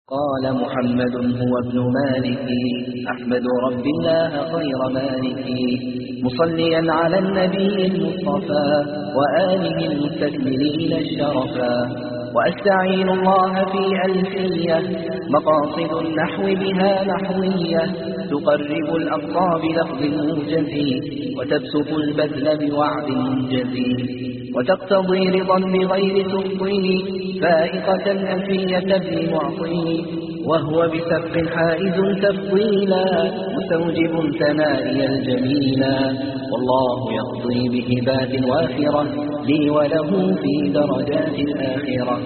قال محمد هو ابن مالك أحمد رب الله خير مالك مصليا على النبي المصطفى وآله المستكملين الشرفا وأستعين الله في ألفية مقاصد النحو بها نحوية تقرب الأقصى بلفظ موجز وتبسط البذل بوعد منجز وتقتضي رضا بغير تفضيل فائقة ألفية ابن معطي وهو بسبق حائز تفضيلا مستوجب ثنائي الجميلا والله يقضي بهبات وافرة لي وله في درجات الآخرة.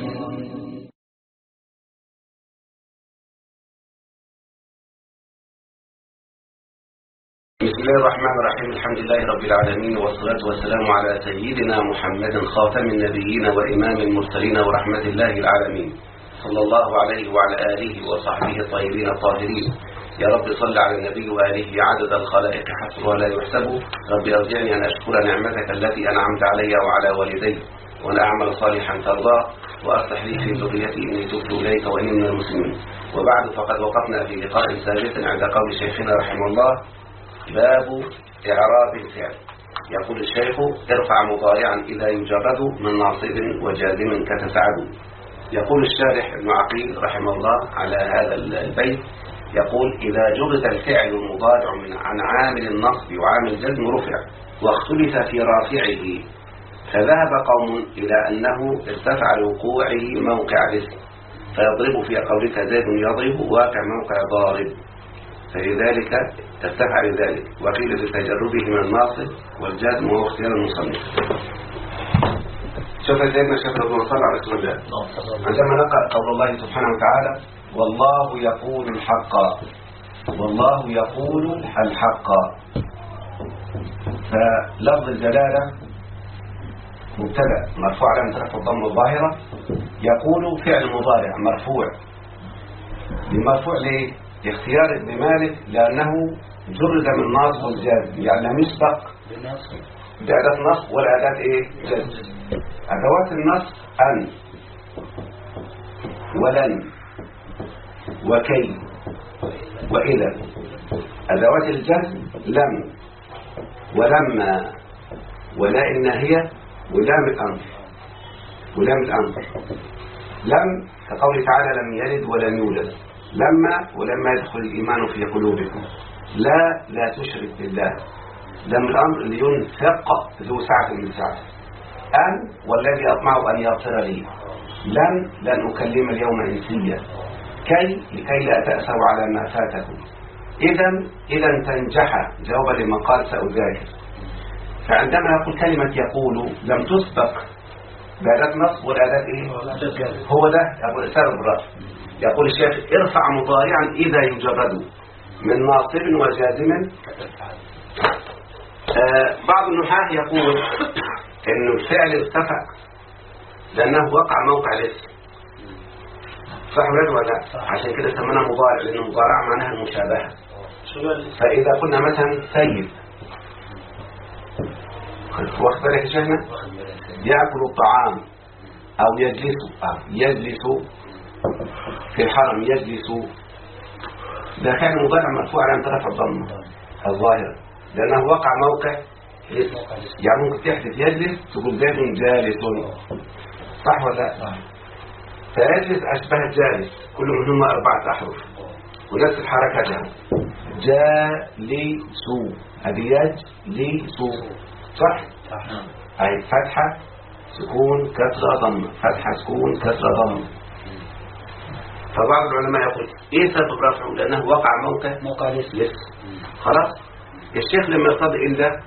بسم الله الرحمن الرحيم. الحمد لله رب العالمين والصلاة والسلام على سيدنا محمد خاتم النبيين وإمام المرسلين ورحمة الله العالمين صلى الله عليه وعلى آله وصحبه الطيبين الطاهرين. يا رب صل على النبي وآله عدد الخلائق حسب ولا يحسب. رب أوزعني أن أشكر نعمتك التي أنعمت علي وعلى والدي وأن أعمل صالحا ترضاه وأصلح لي في ذريتي إني تبت إليك وإني من المسلمين. وبعد فقد وقفنا في لقاء سابق عند قول شيخنا رحمه الله باب إعراب الفعل. يقول الشيخ ارفع مضارعا إذا يجرد من ناصب وجازم كتسعد. يقول الشارح ابن عقيل رحمه الله على هذا البيت يقول إذا جرد الفعل المضارع عن عامل النصب وعامل الجزم رفع واختلف في رافعه فذهب قوم إلى أنه ارتفع لوقوعه موقع الاسم فيضرب في قولك زيد يضرب واقع موقع ضارب فلذلك ارتفع لذلك وقيل بتجرده من الناصب والجزم وهو اختيار المصنف. شوف سيدنا الشيخ ابن صلى على رسول الله عندما نقرأ قول الله سبحانه وتعالى والله يقول الحق والله يقول الحق فلفظ الجلالة مبتدأ مرفوع على رفع الضم الظاهرة يقول فعل مضارع مرفوع. المرفوع ليه؟ اختيار ابن مالك لأنه جرد من ناصب والجازم يعني لم يسبق بأداة نصب ولا أداة جزم. أدوات النصب أن ولن وكي وإذا. أدوات الجزم لم ولما ولا الناهية ولام الأمر لم كقوله تعالى لم يلد ولم يولد لما ولما يدخل الإيمان في قلوبكم لا تشرك بالله لم الأمر لينفق ذو سعة من سعته أن والذي أطمع أن يغفر لي لن أكلم اليوم إنسيا لكي لا تأسوا على ما فاتكم إذا تنجح جوابا لمن قال سأذاكر. فعندما يقول كلمة يقول لم تسبق بأداة نصب والأداة هو ده سبب الرفع. يقول الشيخ ارفع مضارعا إذا يجرد من ناصب وجازم. بعض النحاة يقول إن الفعل ارتفع لأنه وقع موقع الاسم صح ولا لا؟ عشان كده سميناه مضارع لأنه مضارع معناها المشابهة. فإذا قلنا مثلا سيد واخد بالك يا شيخنا يأكل الطعام أو يجلس في الحرم يجلس ده كان مضارع مرفوع على طرف الضم الظاهر لأنه وقع موقع يعني ممكن تحدث يجلس تقول زيد جالس صح ولا لا؟ فيجلس أشبه الجالس كل منهم 4 أحرف ونفس الحركات جالسوا هذه يجلسوا صح؟ أي فتحة سكون كسرة ضم فتحة سكون كسرة ضم. فبعض العلماء يقول ايه سبب رفعه لانه وقع موقع الاسم خلاص. الشيخ لما يرتضي الا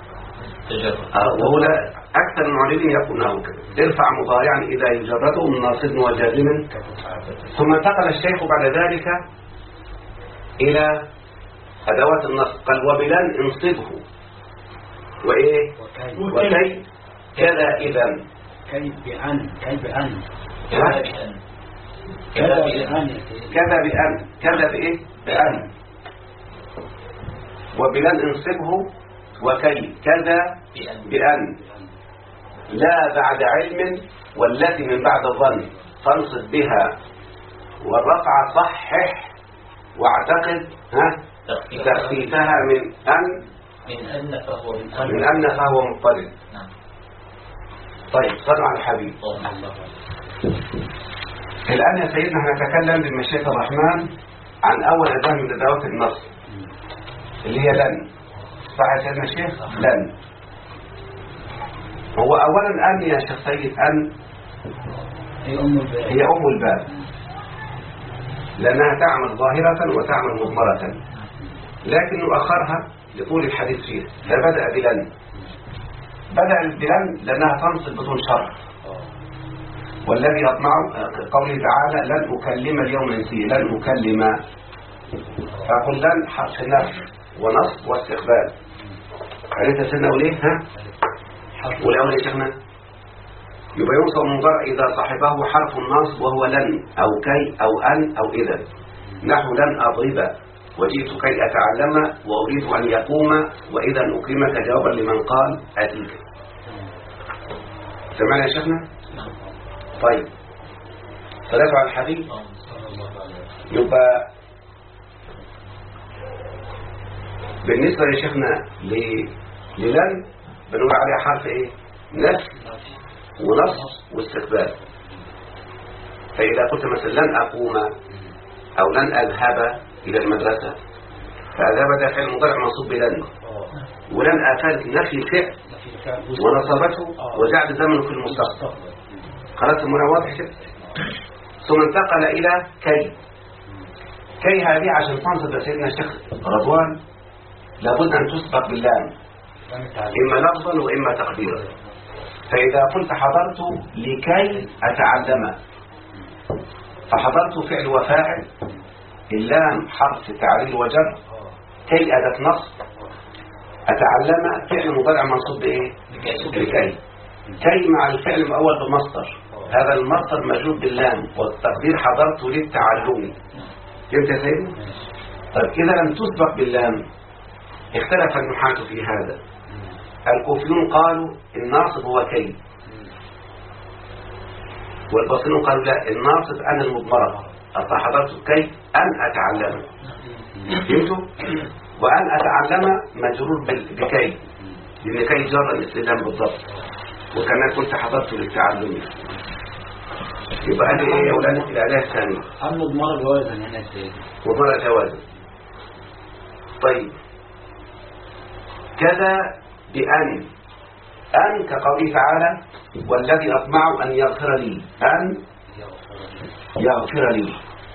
وهو اكثر المعلمين يقولونه كده ارفع مضارعا اذا يجرده من ناصب وجازم. ثم انتقل الشيخ بعد ذلك الى ادوات النصب قال وبلن انصبه وايه وكي كذا اذا كي بأن كذا بإيه بأن وبلن انصبه وكي كذا بأن لا بعد علم والتي من بعد الظن فانصب بها والرفع صحح واعتقد تخفيفها من أن فهو مضطرد. طيب صلوا على الحبيب. الآن يا سيدنا هنتكلم بمشيئة الرحمن عن أول أداة من أدوات النص اللي هي لن. صح يا سيدنا الشيخ؟ لن. هو أولا أن يا شيخ سيد أن هي أم الباب، لأنها تعمل ظاهرة وتعمل مضمرة، لكن نؤخرها لطول الحديث فيها. فبدأ بلن. بدأ بلن لأنها تنصب بدون شرط. والذي أطمع قوله تعالى لن أكلم اليوم إنسيا، لن أكلم. فأقول لن حرف نفي ونصب واستقبال. عرفت سنة وليه؟ والأول يا شيخنا يبقى يوصف المضارع إذا صاحبه حرف النصب وهو لن أو كي أو أن أو إذا. نحو لن أضرب وجئت كي أتعلم وأريد أن يقوم وإذا أقيمك جوابا لمن قال أتيك. سمعنا يا شيخنا؟ طيب صلاة على الحبيب. يبقى بالنسبة يا شيخنا للن بنقول عليها حرف ايه؟ نفي ونصب واستقبال. فإذا قلت مثلا لن أقوم أو لن أذهب إلى المدرسة، فأذهب ده فعل مضارع منصوب بلن، ولن أفادت نفي الفعل ونصبته وجعل زمنه في المستقبل. خلاص المعنى واضح كده. ثم انتقل إلى كي. كي هذه عشان تنصب يا سيدنا الشيخ رضوان لابد أن تسبق باللام، إما لفظا وإما تقديرا. فإذا قلت حضرت لكي أتعلم، فحضرت فعل وفاعل، اللام حرف تعليل وجر، كي أداة نصب، أتعلم فعل مضارع منصوب بإيه؟ لكي. كي مع الفعل الأول بمصدر، هذا المصدر مجرور باللام والتقدير حضرت للتعلم. فهمت يا سيدنا؟ طيب إذا لم تسبق باللام اختلف النحاة في هذا. الكوفيون قالوا الناصب هو كي، والباطنون قالوا لا، الناصب أنا المضمرة، حضرت كي أن أتعلم. فهمتوا؟ وأن أتعلم مجرور بكي، لأن كي جر الاستلام بالضبط، وكما كنت حضرت للتعلم. يبقى هذه ايه يا ولاد الآلة الثانية؟ المضمرة جوازا هنا ازاي؟ مضمرة جوازا. طيب كذا بأن. أن كقوله تعالى والذي أطمع أن يغفر لي، أن يغفر لي.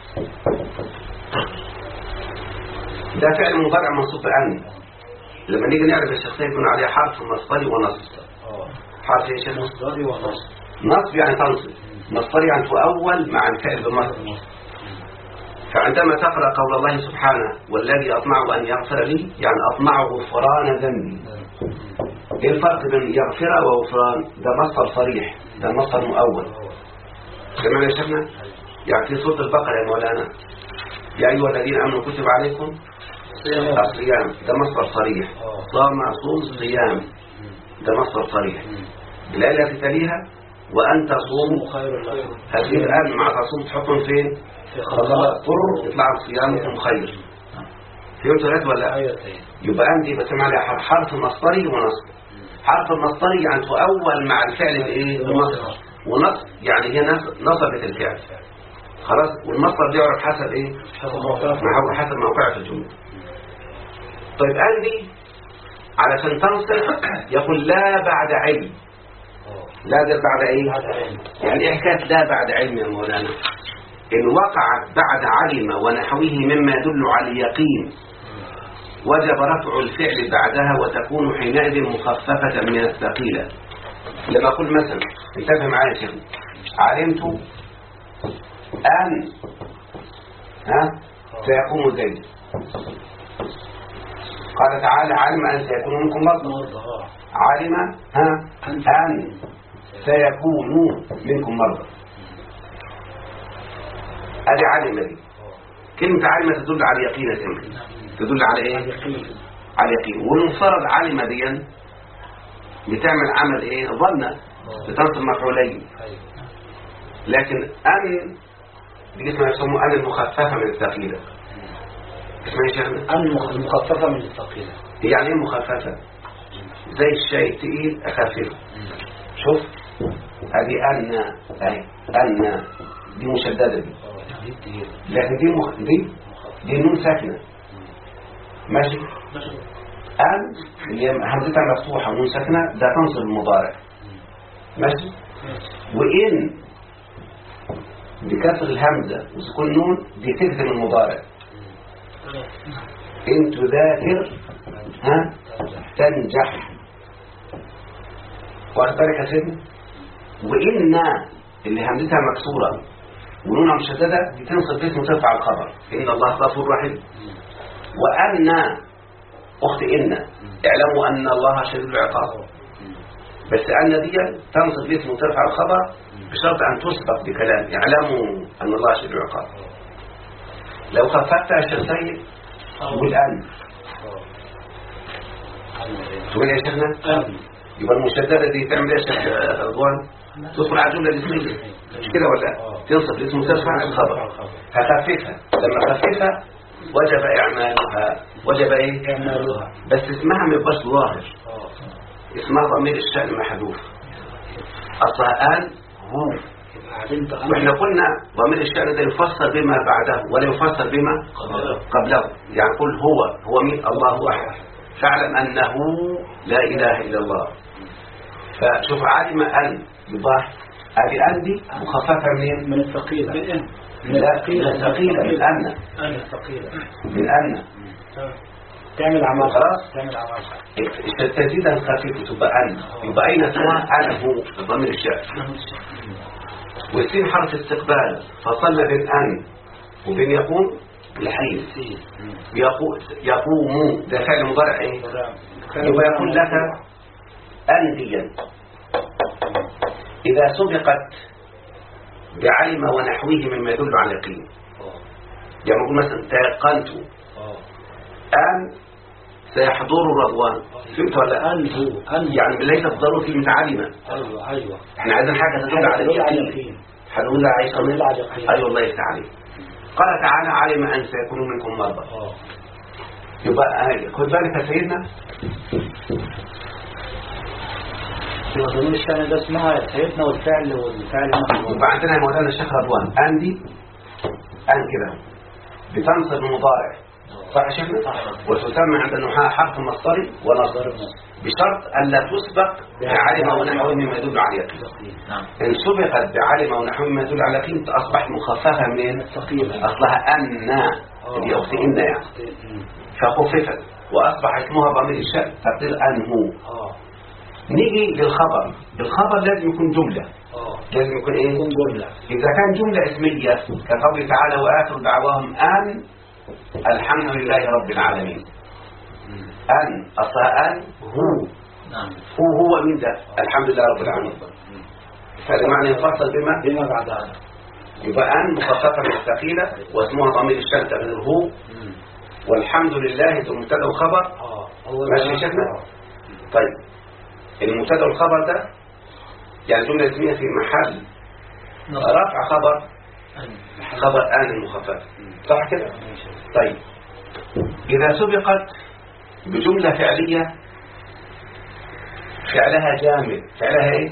ده فعل مضارع منصوب بأن. لما نيجي نعرف الشخصية يكون عليها حرف مصدري ونصب. حرف ايش؟ مصدري ونصب. نصب يعني تنصب، مصدري يعني تؤول مع الفعل بمصدر. فعندما تقرأ قول الله سبحانه والذي أطمع أن يغفر لي، يعني أطمع غفران ذنبي. ايه الفرق بين يغفر وغفران؟ ده مصدر صريح، ده مصدر مؤول. سمعنا يا شيخنا؟ يعني في سورة البقرة يا مولانا يا أيها الذين آمنوا كتب عليكم الصيام، ده مصدر صريح. صام صوم صيام، ده مصدر صريح. الآية التي تليها وأن تصوموا خير لكم، هذه الآن مع تصوم تحطهم فين؟ طر يطلع صيامكم خير. فهمتوا هذا ولا؟ يبقى أنت بسمع لي حرف مصدري ونصب. حرف المصدري يعني تؤول مع الفعل بايه؟ بمصدر، ونصب يعني هي نصبت الفعل. خلاص. والمصدر بيعرف حسب ايه؟ حسب موقعه في الجمله. طيب عندي علشان تنصب يقول لا بعد علم. لا ده بعد ايه؟ يعني ايه حكايه لا بعد علم يا مولانا؟ إن وقعت بعد علم ونحوه مما يدل على اليقين وجب رفع الفعل بعدها وتكون حينئذ مخففة من الثقيلة. لما أقول مثلا انتبه معايا يا شيخ، علمت أن سيقوم زيد. قال تعالى علم أن سيكون منكم مرضى. علم أن سيكون منكم مرضى. أدي علم دي. كلمة علم تدل على اليقين يا سيدي. تدل على ايه؟ على اليقين. والمفترض علم دي بتعمل عمل ايه؟ ظن، بتنصب مفعولين. لكن أن دي اسمها يسموها أن المخففة من الثقيلة. اسمها يا شيخنا؟ المخففة من الثقيلة. يعني ايه مخففة؟ زي الشاي التقيل أخففه. شوف هذه أن دي مشددة دي، لكن دي نون ساكنة. ماشي. أن اللي همزتها مفتوحة ونون ساكنة ده تنصب المضارع. ماشي. وإن بكسر الهمزة وسكون نون دي تكتم المضارع. إن تذاكر تنجح. واخد بالك يا سيدنا؟ وإن اللي همزتها مكسورة ونونها مشددة دي تنصب اسم وترفع الخبر. إن الله غفور رحيم. وأن أخت إن اعلموا أن الله شديد العقاب. بس أن دي تنصب اسم وترفع الخبر بشرط أن تسبق بكلام اعلموا أن الله شديد العقاب. لو خففتها يا شيخ سيد تقول أن تقول يا شيخنا يبقى المشددة دي تعمل ايه يا شيخ رضوان؟ تدخل على الجملة الاسمية مش كده ولا؟ تنصب الاسم وترفع الخبر. هخففها لما خففها وجب إعمالها. وجب إيه؟ إعمالها. بس اسمها ما يبقاش ظاهر. اسمها ضمير الشأن محذوف. أصلها آن هو. وإحنا قلنا ضمير الشأن ده يفسر بما بعده ولا يفسر بما قبله. يعني قل هو مين؟ الله واحد. فاعلم أنه لا إله إلا الله. فشوف علم أن يضاف هذه أن دي مخففة منين؟ من الثقيلة. من الثقيلة من أن. من أن تعمل عمل خلاص. تعمل عمل تزيد الخفيفة تبقى أن. يبقى أين اسمها أن هو ضمير الشأن. والسين حرف استقبال فصلنا بين أن وبين يقوم الحين. يقوم ده فعل مضارع ايه؟ يبقى يقول لك أنديا إذا سبقت بعلم ونحوه مما يدل على اليقين. يعني نقول مثلا تيقنت أن سيحضر رضوان. فهمت ولا؟ أن هو يعني ليس ضروري كلمة علم. أيوة احنا عايزين حاجة تدل على اليقين. هنقول لها عيسى أيوة الله يفتح عليك. قال تعالى علم أن سيكون منكم مرضى. يبقى خد بالك يا سيدنا ضمير الشأن ده اسمها سيدنا والفعل محمود. يبقى عندنا يا مولانا الشيخ رضوان أندي أن كده بتنصب المضارع صح يا شيخنا؟ وتسمى عند النحاة حرف مصدري ونصب بشرط ألا تسبق بعلم ونحوه مما يدل على اليقين. إن سبقت بعلم ونحوه مما يدل على اليقين أصبحت مخففة من أصلها أن اللي أخت إن يعني فخففت وأصبح اسمها ضمير الشأن تقدير أن هو. نيجي للخبر. الخبر لازم يكون جملة. لازم يكون إيه؟ جملة. إذا كان جملة اسمية كقوله تعالى وآخر دعواهم أن الحمد لله رب العالمين. أن أصلها أن هو. هو من ده الحمد لله رب العالمين. فهذا معنى يفصل بما بعدها. يبقى أن مخففة من الثقيلة واسمها ضمير الشأن تقدير هو. والحمد لله ثم مبتدا وخبر. ماشي يا شيخنا؟ طيب المبتدا والخبر ده يعني جملة اسمية في محل رفع خبر آن المخفف صح كده؟ طيب إذا سبقت بجملة فعلية فعلها جامد. فعلها ايه؟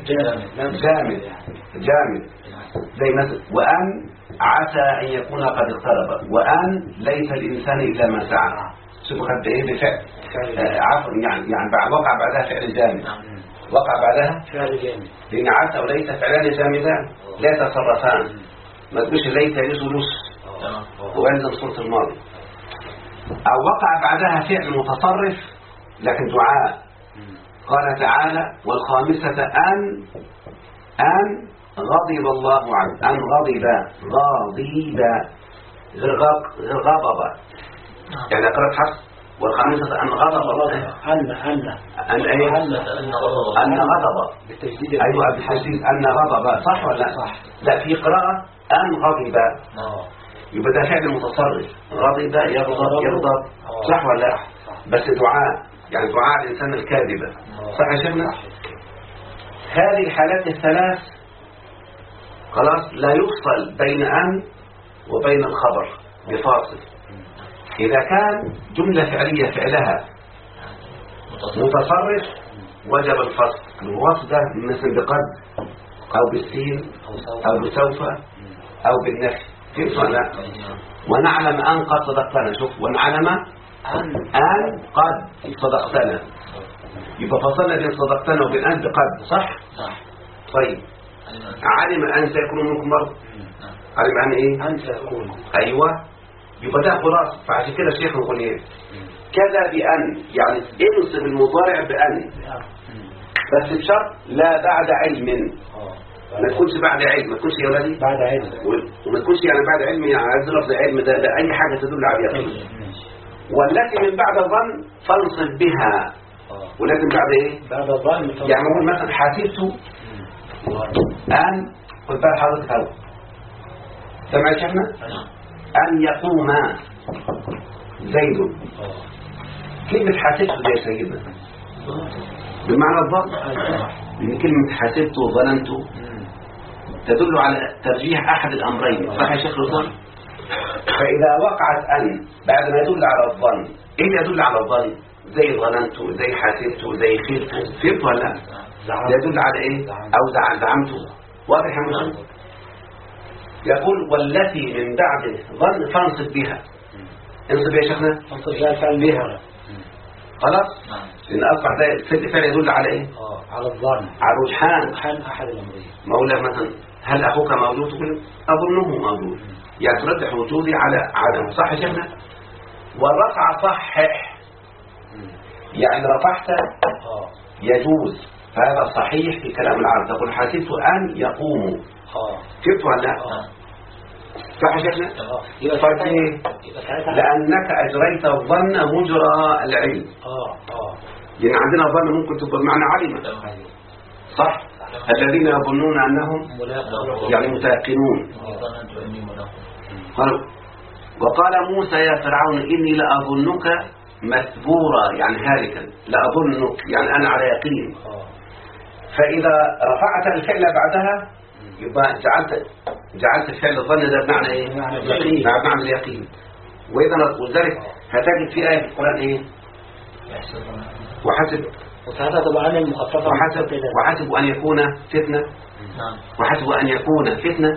جامد زي مثلا وأن عسى أن يكون قد اقترب وأن ليس الإنسان إلا ما سعى. سبقت بإيه؟ بفعل عفوا يعني وقع بعدها فعل جامد. وقع بعدها فعل جامد لأن عسى وليس فعلان جامدان لا يتصرفان. ما تقولش ليس يجلس ويلزم صورة الماضي. أو وقع بعدها فعل متصرف لكن دعاء. قال تعالى والخامسة أن غضب الله عنه. أن غضب غير غضب يعني قرأت حفص. والخامسة أن غضب الله أن غضب بالتجديد. أيوة بالتجديد أن غضب صح ولا صح؟ لا في قراءة أن غضب يبقى ده فعل متصرف. غضب يغضب صح ولا لا؟ بس دعاء يعني دعاء الإنسان الكاذبة صح يا شيخنا؟ هذه الحالات الثلاث خلاص لا يفصل بين أن وبين الخبر بفاصل. إذا كان جملة فعلية فعلها متصرف وجب الفصل. الوصف ده مثل بقد أو بالسين أو بسوف أو بالنفي. كيف لا؟ ونعلم أن قد صدقتنا. شوف، ونعلم أن قد صدقتنا، يبقى فصلنا بين صدقتنا وبين أن بقد. صح؟ طيب، علم أن سيكون منكم مرض. علم أن إيه؟ أن سيكون. أيوة، يبقى ده خلاص. فعشان كده الشيخ نقول إيه؟ كذا بأن، يعني انصب المضارع بأن، بس بشرط لا بعد علم. ما تكونش بعد علم، ما تكونش يا ولدي بعد علم، وما تكونش يعني بعد علم، يعني عايز لفظ علم ده أي حاجة تدل على اليقين. والتي من بعد الظن فانصب بها. ولكن بعد إيه؟ بعد الظن. يعني نقول مثلا حسبت أن، خد بال حضرتك أهو، سمع يا شيخنا؟ أن يقوم زيد. كلمة حسبت دي يا سيدنا بمعنى الظن، لأن كلمة حسبت وظننت تدل على ترجيح أحد الأمرين. صح يا شيخ رضوان؟ فإذا وقعت أن بعد ما يدل على الظن، إيه اللي يدل على الظن؟ زي ظننت، زي حسبت، زي خفت. فهمت ولا لا؟ يدل على إيه؟ أو زعمت. واضح يا مشاهد؟ يقول والتي من بعد ظن فانصب بها. انصب يا شيخنا؟ انصب بها فعل بها. خلاص؟ لأن أصبح ده الفعل يدل على إيه؟ على الظن، على الرجحان. رجحان أحد الأمرين. مولى مثلا هل أخوك موجود؟ تقول أظنه موجود، يعني ترجح وجودي على عدمه. صح يا شيخنا؟ والرفع صحح، يعني رفعت يجوز، فهذا صحيح في كلام العرب. تقول حسبت أن يقوموا. كيف ولا لا؟ صح يا شيخنا؟ طيب، لأنك أجريت الظن مجرى العلم. يعني عندنا الظن ممكن تبقى بمعنى علم. صح؟ الذين يظنون أنهم يعني متيقنون. وقال موسى يا فرعون إني لأظنك مثبورا، يعني هالكا. لأظنك يعني أنا على يقين. فإذا رفعت الفعل بعدها يبقى جعلت الفعل الظن ده بمعنى ايه؟ بمعنى اليقين. ولذلك هتجد في آية في القرآن ايه؟ وحسب وحسب أن يكون فتنة. وحسب أن يكون فتنة.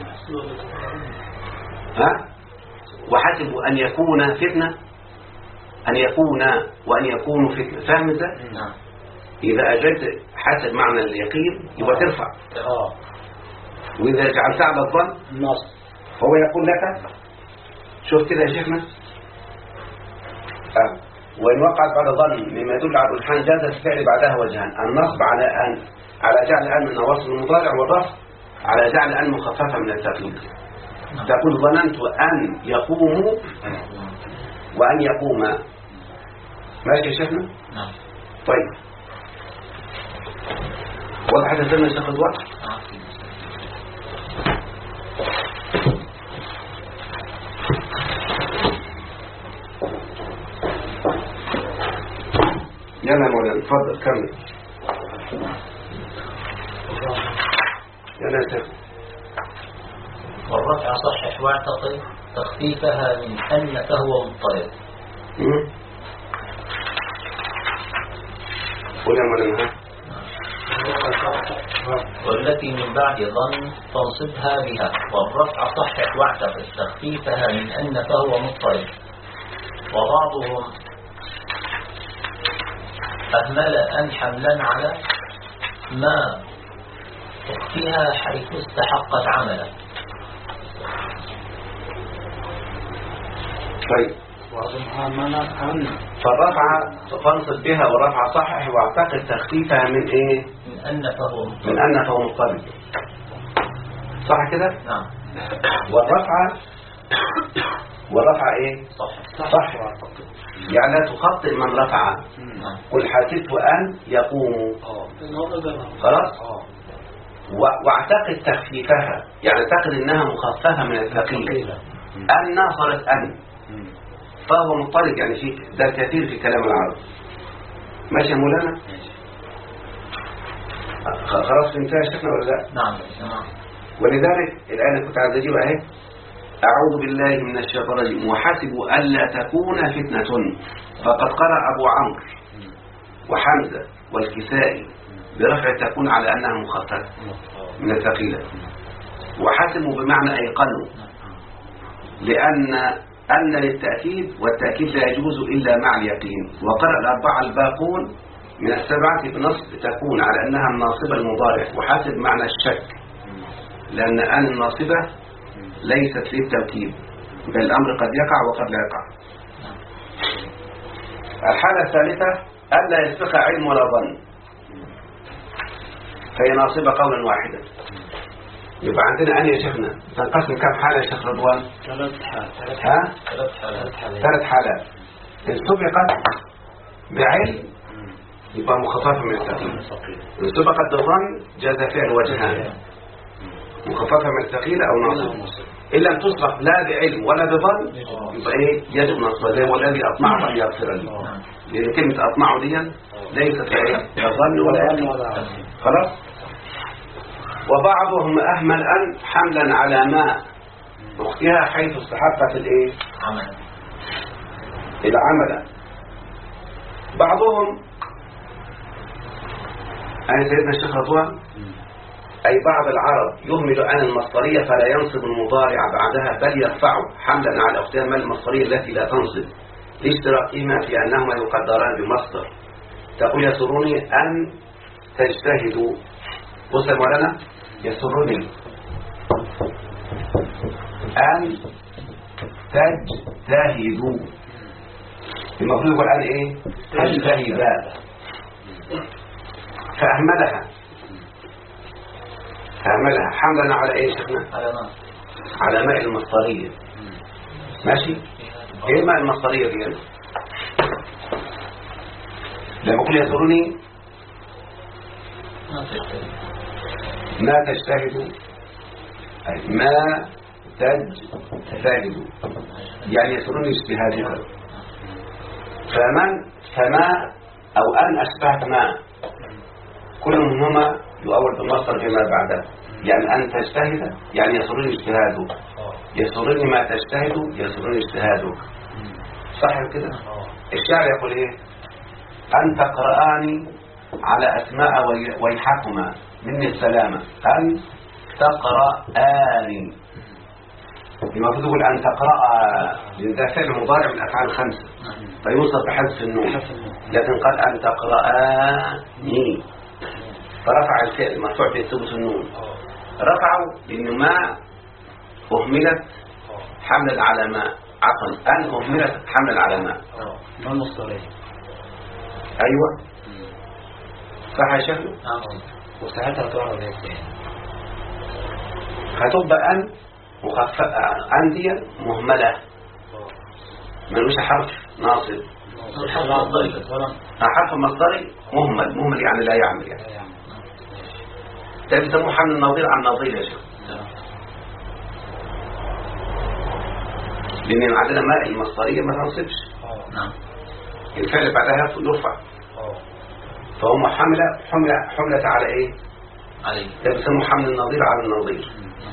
ها؟ وحسب أن يكون فتنة، أن يكون وأن يكون فتنة. فاهم ازاي؟ إذا أجلت حسب معنى اليقين يبقى ترفع. وإذا جعلت على الظن النصب، هو يقول لك شوف كده يا شيخنا، وإن وقعت بعد ظن مما يدل على الرجحان جاز الفعل بعدها وجهان: النصب على أن، على جعل أن من وصل المضارع، والرفع على جعل أن مخففة من التقييد. تقول ظننت أن يقوموا وأن يقوم. ماشي يا شيخنا؟ طيب، واضح هذا الزمن يا شيخ الوقت؟ يلا يا مولانا اتفضل كمل. يلا يا شيخ. والرفع صحح واعتقد تخفيفها من أن فهو مضطرب. قول يا مولانا. والتي من بعد ظن تنصبها بها. والرفع صحح واعتقد تخفيفها من أن فهو مضطرب. وبعضهم أهمل أن حملا على ما تخفيها حيث استحقت عملا. طيب، فالرفع فانصب بها، والرفع صحح واعتقد تخفيفها من ايه؟ من أن فهو مضطرب. صح كده؟ نعم. والرفع ايه؟ صح. يعني لا تخطئ من رفع. قل حسبت أن يقوموا. خلاص؟ واعتقد تخفيفها، يعني اعتقد انها مخففة من الثقيل. أن صارت أن، فهو مضطرب، يعني في ده كثير في كلام العرب. ماشي يا مولانا؟ خلاص انتهى شيخنا ولا لا؟ نعم. ولذلك الآن كنت عايز أجيب اهي أعوذ بالله من الشيطان الرجيم وحسبوا ألا تكون فتنة فقد قرأ أبو عمرو وحمزة والكسائي برفع تكون على أنها مخففة من الثقيلة، وحسبوا بمعنى أيقنوا، لأن للتأكيد والتأكيد لا يجوز إلا مع اليقين. وقرأ الأربعة الباقون من السبعة بنصب تكون على أنها الناصبة المضارع، وحسب معنى الشك، لأن أن الناصبة ليست للتوكيد، بل الأمر قد يقع وقد لا يقع. الحالة الثالثة ألا يسبق علم ولا ظن، فهي ناصبة قولا واحدا. يبقى عندنا أن يا شيخنا تنقسم كم حالة يا شيخ رضوان؟ ثلاث حالات. إن سبقت بعلم يبقى مخففة من الثقيل، إن سبقت بظن جاز فعل وجهان، مخففة من الثقيلة أو ناصبة. إن لم تسبق لا بعلم ولا بظن يبقى إيه؟ يجب نصبها، زي والذي أطمعه أن يغفر لي، لأن كلمة أطمعه دي ليست لا ظن ولا علم. خلاص. وبعضهم أهمل أن حملا على ما أختها حيث استحقت الإيه؟ العمل. بعضهم أي سيدنا الشيخ رضوان أي بعض العرب يهمل أن المصدرية فلا ينصب المضارع بعدها بل يرفعه حملا على أختها ما المصدرية التي لا تنصب لاشتراكهما في أنهما يقدران بمصدر. تقول يسرني أن تجتهدوا، وصل مولانا يسرني أن تجتهدوا، المفروض يقول أن إيه؟ تجتهدا. فأهملها حملا على إيه شفنا؟ على ماء المصدرية. ماشي؟ إيه ماء المصدرية دي؟ لما أقول يسرني ما تجتهدوا، ما تجتهدوا يعني يسرني اجتهادها. فما أو أن أشبهت ما، كل منهما يؤول بالمصدر فيما بعده. يعني أن تجتهد يعني يسرني اجتهادك، يسرني ما تجتهد يسرني اجتهادك. صح كده؟ الشاعر يقول إيه؟ أن تقرآني على أسماء ويحكما مني السلامة. أن تقرآني المفروض يقول أن تقرأ، لأن ده فعل مضارع من الأفعال الخمسة فيوصف بحذف النون، لكن قال أن تقرآني فرفع الفعل مرفوع في ثبوت النون. رفعوا لأنه ما أهملت حملا على ما، عفوا أن أهملت حملا على ما. ما المصدرية؟ أيوة صح يا شيخ. وساعتها تعرض ازاي؟ هتبقى أن مخففة، أن دي مهملة ملوش حرف ناصب، حرف مصدري مهمل يعني لا يعمل يعني. ده بيسموه حمل النظير عن نظير يا شيخ، لأن عندنا ماء المصدرية ما تنصبش، الفعل بعدها يرفع، فهم حملة على ايه؟ ده بيسموه حمل النظير على النظير.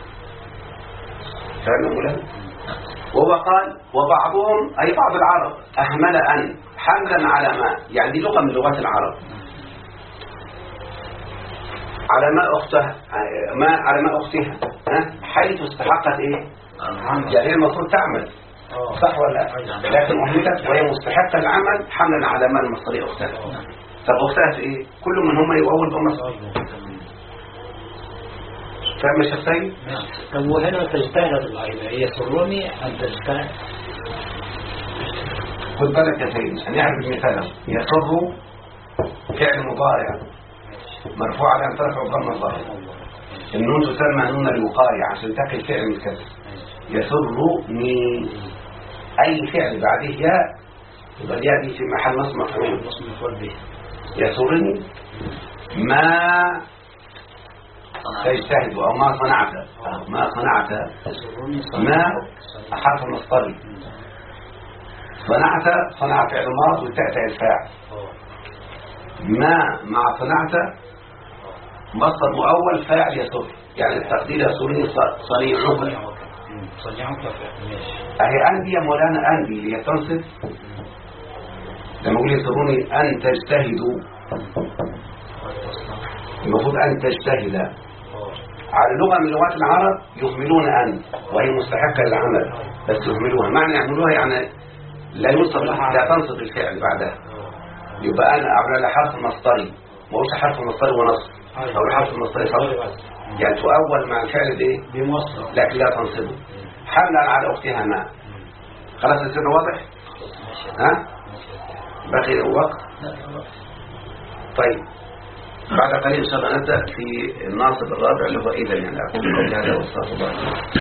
فاهم مولانا؟ وهو قال وبعضهم أي بعض العرب أهمل أن حملا على ما، يعني دي لغة من لغات العرب، على ما أختها على ما أختها حيث استحقت إيه؟ يعني هي المفروض تعمل صح ولا لا؟ لكن أهملت وهي مستحقة العمل حملا على ما المصدرية أختها. طب أختها في إيه؟ كل من هم يؤول بمصدر. فاهم يا شيخ سيد؟ طب وهنا تجتهد العيلة يسرني أن تجتهد. خد بالك يا سيد أن يعرف مثاله. يسر فعل مضارع مرفوع على أن ترفع الضمة الظاهرة، النون تسمى نون الوقاية عشان تقي فعل من الكسر. يسرني أي فعل بعده ياء يبقى الياء دي في محل نصب مفعول به. يسرني ما تجتهد أو ما صنعت، ما ما حرف مصدري، صنع فعل ماض وتأتي الفاعل. ما مع صنعت مصدر مؤول فاعل يسر، يعني التقدير يسرني صنيعه صنعوا كفاء ماشي. أهي أن دي يا مولانا، أن دي اللي هي تنصب. لما أقول يسروني أن تجتهدوا، المفروض أن تجتهد. على لغة من لغات العرب يهملون أن، وهي مستحقة للعمل بس يهملوها. معنى يهملوها يعني لا ينصب، لا تنصب الفعل بعدها. يبقى أنا أعمل حرف مصدري، ما هوش حرف مصدري ونصب، أو الحرف المصدري صرف، يعني تؤول مع الفعل بإيه؟ بمصدر، لكن لا تنصبه. حملا على أختها ما. خلاص السر واضح؟ ها؟ باقي وقت؟ طيب بعد قليل إن شاء الله نبدأ في الناصب الرابع اللي هو إذا. يعني أقول قبل هذا والصلاة والسلام.